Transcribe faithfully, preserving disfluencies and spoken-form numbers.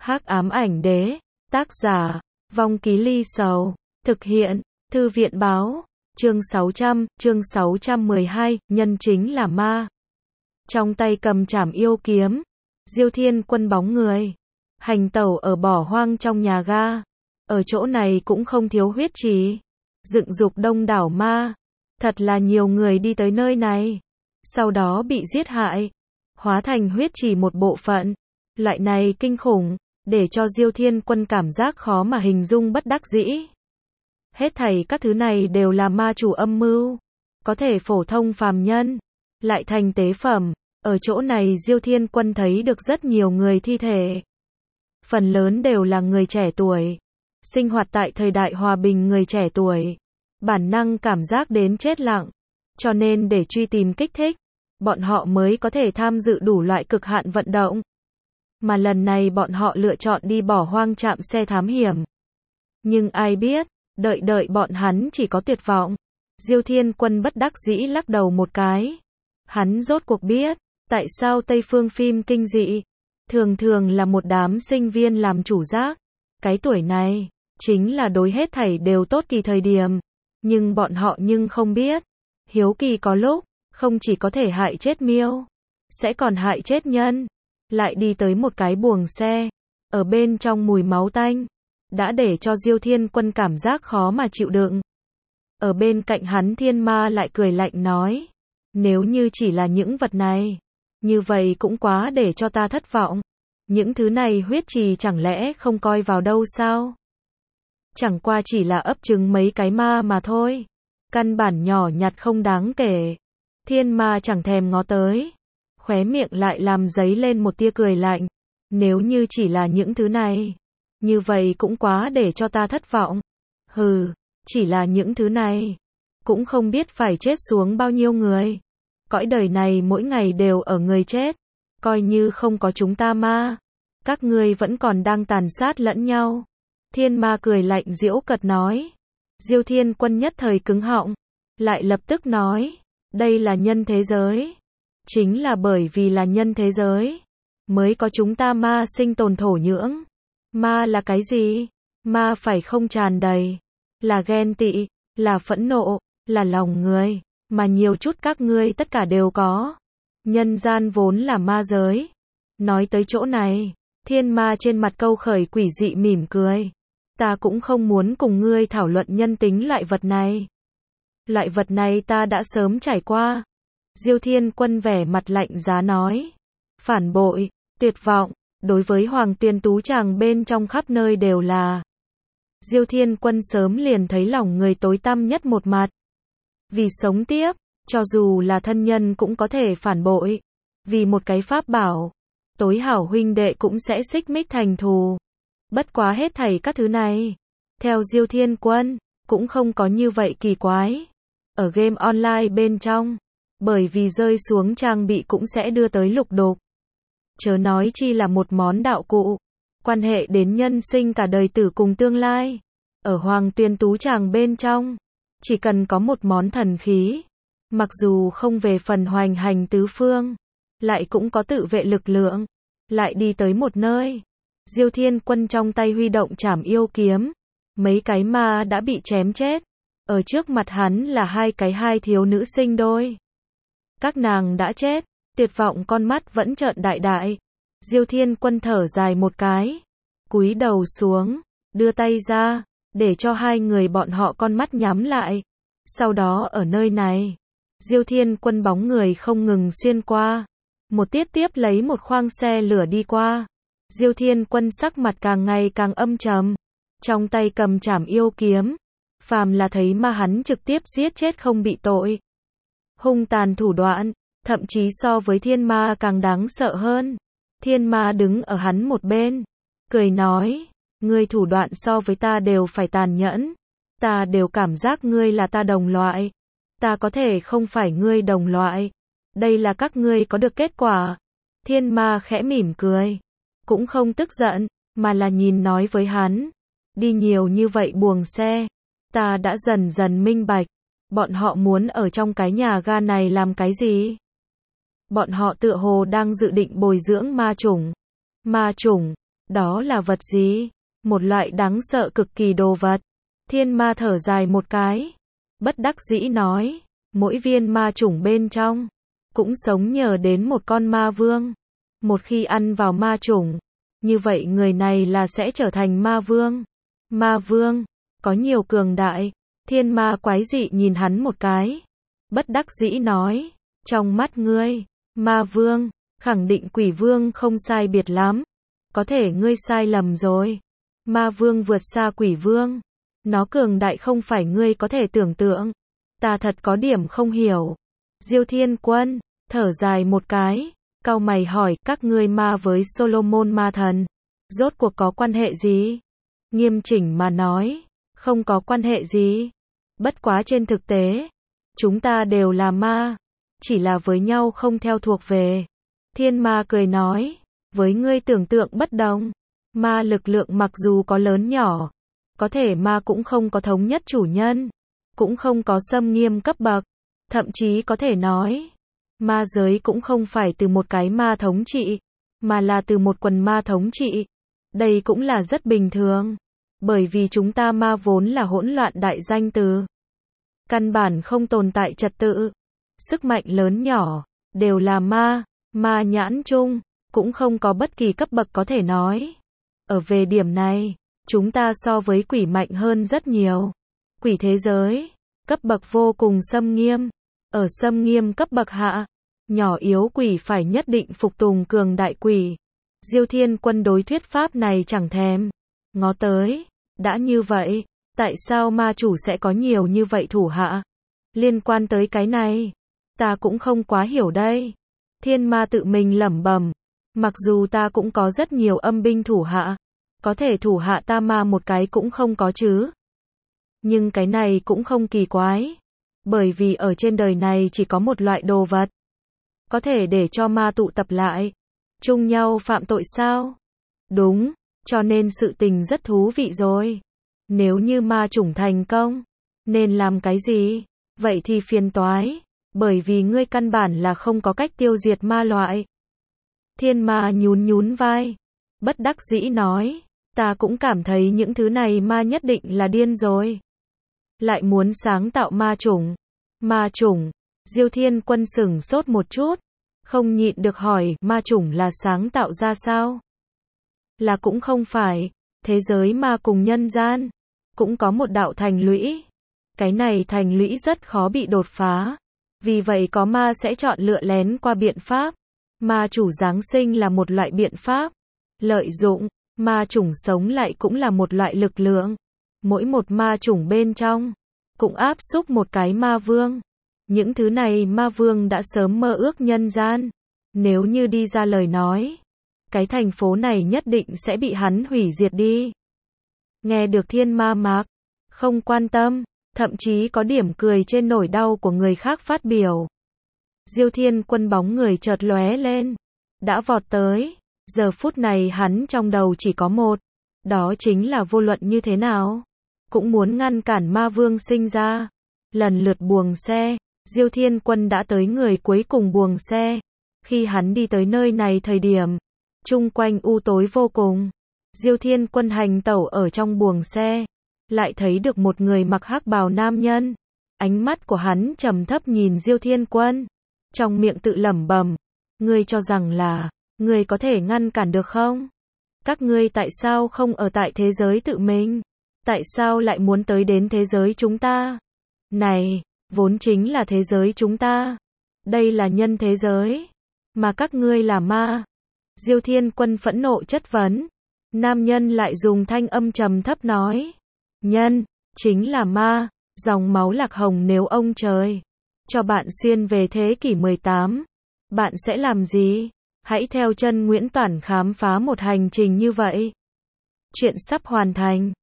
Hắc ám ảnh đế, tác giả, Vong Ký Ly Sầu, thực hiện, Thư viện báo, chương sáu trăm, chương sáu trăm mười hai, nhân chính là ma. Trong tay cầm trảm yêu kiếm, Diêu Thiên Quân bóng người, hành tẩu ở bỏ hoang trong nhà ga. Ở chỗ này cũng không thiếu huyết trì, dựng dục đông đảo ma. Thật là nhiều người đi tới nơi này, sau đó bị giết hại, hóa thành huyết trì một bộ phận. Loại này kinh khủng, để cho Diêu Thiên Quân cảm giác khó mà hình dung bất đắc dĩ. Hết thảy các thứ này đều là ma chủ âm mưu, có thể phổ thông phàm nhân, lại thành tế phẩm. Ở chỗ này Diêu Thiên Quân thấy được rất nhiều người thi thể. Phần lớn đều là người trẻ tuổi, sinh hoạt tại thời đại hòa bình người trẻ tuổi. Bản năng cảm giác đến chết lặng, cho nên để truy tìm kích thích, bọn họ mới có thể tham dự đủ loại cực hạn vận động. Mà lần này bọn họ lựa chọn đi bỏ hoang trạm xe thám hiểm. Nhưng ai biết, đợi đợi bọn hắn chỉ có tuyệt vọng. Diêu Thiên Quân bất đắc dĩ lắc đầu một cái. Hắn rốt cuộc biết, tại sao Tây phương phim kinh dị, thường thường là một đám sinh viên làm chủ giác. Cái tuổi này, chính là đối hết thảy đều tốt kỳ thời điểm. Nhưng bọn họ nhưng không biết, hiếu kỳ có lúc, không chỉ có thể hại chết miêu, sẽ còn hại chết nhân. Lại đi tới một cái buồng xe, ở bên trong mùi máu tanh, đã để cho Diêu Thiên Quân cảm giác khó mà chịu đựng. Ở bên cạnh hắn thiên ma lại cười lạnh nói, nếu như chỉ là những vật này, như vậy cũng quá để cho ta thất vọng. Những thứ này huyết trì chẳng lẽ không coi vào đâu sao? Chẳng qua chỉ là ấp trứng mấy cái ma mà thôi. Căn bản nhỏ nhặt không đáng kể. Thiên ma chẳng thèm ngó tới. Khóe miệng lại làm dấy lên một tia cười lạnh. Nếu như chỉ là những thứ này, như vậy cũng quá để cho ta thất vọng. Hừ, chỉ là những thứ này, cũng không biết phải chết xuống bao nhiêu người. Cõi đời này mỗi ngày đều ở người chết. Coi như không có chúng ta ma, các ngươi vẫn còn đang tàn sát lẫn nhau. Thiên ma cười lạnh giễu cợt nói. Diêu Thiên Quân nhất thời cứng họng, lại lập tức nói, đây là nhân thế giới. Chính là bởi vì là nhân thế giới, mới có chúng ta ma sinh tồn thổ nhưỡng. Ma là cái gì? Ma phải không tràn đầy, là ghen tị, là phẫn nộ, là lòng người, mà nhiều chút các ngươi tất cả đều có. Nhân gian vốn là ma giới. Nói tới chỗ này, thiên ma trên mặt câu khởi quỷ dị mỉm cười. Ta cũng không muốn cùng ngươi thảo luận nhân tính loại vật này. Loại vật này ta đã sớm trải qua. Diêu Thiên Quân vẻ mặt lạnh giá nói. Phản bội, tuyệt vọng, đối với Hoàng Tuyền Tú Tràng bên trong khắp nơi đều là. Diêu Thiên Quân sớm liền thấy lòng người tối tăm nhất một mặt. Vì sống tiếp, cho dù là thân nhân cũng có thể phản bội. Vì một cái pháp bảo, tối hảo huynh đệ cũng sẽ xích mích thành thù. Bất quá hết thảy các thứ này, theo Diêu Thiên Quân, cũng không có như vậy kỳ quái. Ở game online bên trong, bởi vì rơi xuống trang bị cũng sẽ đưa tới lục đục. Chớ nói chi là một món đạo cụ, quan hệ đến nhân sinh cả đời tử cùng tương lai. Ở Hoàng Tuyền Tú Tràng bên trong, chỉ cần có một món thần khí, mặc dù không về phần hoành hành tứ phương, lại cũng có tự vệ lực lượng, lại đi tới một nơi. Diêu Thiên Quân trong tay huy động trảm yêu kiếm, mấy cái ma đã bị chém chết. Ở trước mặt hắn là hai cái hai thiếu nữ sinh đôi. Các nàng đã chết, tuyệt vọng con mắt vẫn trợn đại đại. Diêu Thiên Quân thở dài một cái, cúi đầu xuống, đưa tay ra, để cho hai người bọn họ con mắt nhắm lại. Sau đó ở nơi này, Diêu Thiên Quân bóng người không ngừng xuyên qua. Một tiết tiếp lấy một khoang xe lửa đi qua. Diêu Thiên Quân sắc mặt càng ngày càng âm trầm, trong tay cầm trảm yêu kiếm. Phàm là thấy ma hắn trực tiếp giết chết không bị tội. Hung tàn thủ đoạn, thậm chí so với thiên ma càng đáng sợ hơn. Thiên ma đứng ở hắn một bên, cười nói, ngươi thủ đoạn so với ta đều phải tàn nhẫn. Ta đều cảm giác ngươi là ta đồng loại. Ta có thể không phải ngươi đồng loại. Đây là các ngươi có được kết quả. Thiên ma khẽ mỉm cười, cũng không tức giận, mà là nhìn nói với hắn. Đi nhiều như vậy buồng xe, ta đã dần dần minh bạch. Bọn họ muốn ở trong cái nhà ga này làm cái gì? Bọn họ tựa hồ đang dự định bồi dưỡng ma chủng. Ma chủng, Đó là vật gì? Một loại đáng sợ cực kỳ đồ vật. Thiên ma thở dài một cái. Bất đắc dĩ nói. Mỗi viên ma chủng bên trong. Cũng sống nhờ đến một con ma vương. Một khi ăn vào ma chủng. Như vậy người này là sẽ trở thành ma vương. Ma vương. Có nhiều cường đại. Thiên ma quái dị nhìn hắn một cái. Bất đắc dĩ nói. Trong mắt ngươi. Ma vương. Khẳng định quỷ vương không sai biệt lắm. Có thể ngươi sai lầm rồi. Ma vương vượt xa quỷ vương. Nó cường đại không phải ngươi có thể tưởng tượng. Ta thật có điểm không hiểu. Diêu Thiên Quân. Thở dài một cái. Cau mày hỏi các ngươi ma với Solomon ma thần. Rốt cuộc có quan hệ gì? Nghiêm chỉnh mà nói. Không có quan hệ gì. Bất quá trên thực tế. Chúng ta đều là ma. Chỉ là với nhau không theo thuộc về. Thiên ma cười nói. Với ngươi tưởng tượng bất đồng. Ma lực lượng mặc dù có lớn nhỏ. Có thể ma cũng không có thống nhất chủ nhân. Cũng không có xâm nghiêm cấp bậc. Thậm chí có thể nói. Ma giới cũng không phải từ một cái ma thống trị. Mà là từ một quần ma thống trị. Đây cũng là rất bình thường. Bởi vì chúng ta ma vốn là hỗn loạn đại danh từ. Căn bản không tồn tại trật tự. Sức mạnh lớn nhỏ. Đều là ma. Ma nhãn chung. Cũng không có bất kỳ cấp bậc có thể nói. Ở về điểm này. Chúng ta so với quỷ mạnh hơn rất nhiều. Quỷ thế giới. Cấp bậc vô cùng xâm nghiêm. Ở xâm nghiêm cấp bậc hạ. Nhỏ yếu quỷ phải nhất định phục tùng cường đại quỷ. Diêu Thiên Quân đối thuyết pháp này chẳng thèm ngó tới. Đã như vậy, tại sao ma chủ sẽ có nhiều như vậy thủ hạ? Liên quan tới cái này, ta cũng không quá hiểu đây. Thiên ma tự mình lẩm bẩm, mặc dù ta cũng có rất nhiều âm binh thủ hạ, có thể thủ hạ ta ma một cái cũng không có chứ. Nhưng cái này cũng không kỳ quái, bởi vì ở trên đời này chỉ có một loại đồ vật có thể để cho ma tụ tập lại, chung nhau phạm tội sao? Đúng, cho nên sự tình rất thú vị rồi. Nếu như ma chủng thành công, nên làm cái gì? Vậy thì phiền toái, bởi vì ngươi căn bản là không có cách tiêu diệt ma loại. Thiên ma nhún nhún vai, bất đắc dĩ nói, ta cũng cảm thấy những thứ này ma nhất định là điên rồi. Lại muốn sáng tạo ma chủng. Ma chủng. Diêu Thiên Quân sửng sốt một chút, không nhịn được hỏi, ma chủng là sáng tạo ra sao? Là cũng không phải, thế giới ma cùng nhân gian, cũng có một đạo thành lũy. Cái này thành lũy rất khó bị đột phá, vì vậy có ma sẽ chọn lựa lén qua biện pháp. Ma chủ giáng sinh là một loại biện pháp. Lợi dụng, ma chủng sống lại cũng là một loại lực lượng. Mỗi một ma chủng bên trong, cũng áp xúc một cái ma vương. Những thứ này ma vương đã sớm mơ ước nhân gian. Nếu như đi ra lời nói, cái thành phố này nhất định sẽ bị hắn hủy diệt đi. Nghe được thiên ma mạc, không quan tâm, thậm chí có điểm cười trên nỗi đau của người khác phát biểu. Diêu Thiên Quân bóng người chợt lóe lên, đã vọt tới. Giờ phút này hắn trong đầu chỉ có một, đó chính là vô luận như thế nào, cũng muốn ngăn cản ma vương sinh ra. Lần lượt buồng xe, Diêu Thiên Quân đã tới người cuối cùng buồng xe. Khi hắn đi tới nơi này thời điểm, chung quanh u tối vô cùng. Diêu Thiên Quân hành tẩu ở trong buồng xe, lại thấy được một người mặc hắc bào nam nhân. Ánh mắt của hắn trầm thấp nhìn Diêu Thiên Quân, trong miệng tự lẩm bẩm, ngươi cho rằng là, ngươi có thể ngăn cản được không? Các ngươi tại sao không ở tại thế giới tự mình? Tại sao lại muốn tới đến thế giới chúng ta? Này, vốn chính là thế giới chúng ta. Đây là nhân thế giới, mà các ngươi là ma. Diêu Thiên Quân phẫn nộ chất vấn. Nam nhân lại dùng thanh âm trầm thấp nói, nhân, chính là ma, dòng máu lạc hồng. Nếu ông trời cho bạn xuyên về thế kỷ mười tám, bạn sẽ làm gì? Hãy theo chân Nguyễn Toản khám phá một hành trình như vậy. Chuyện sắp hoàn thành.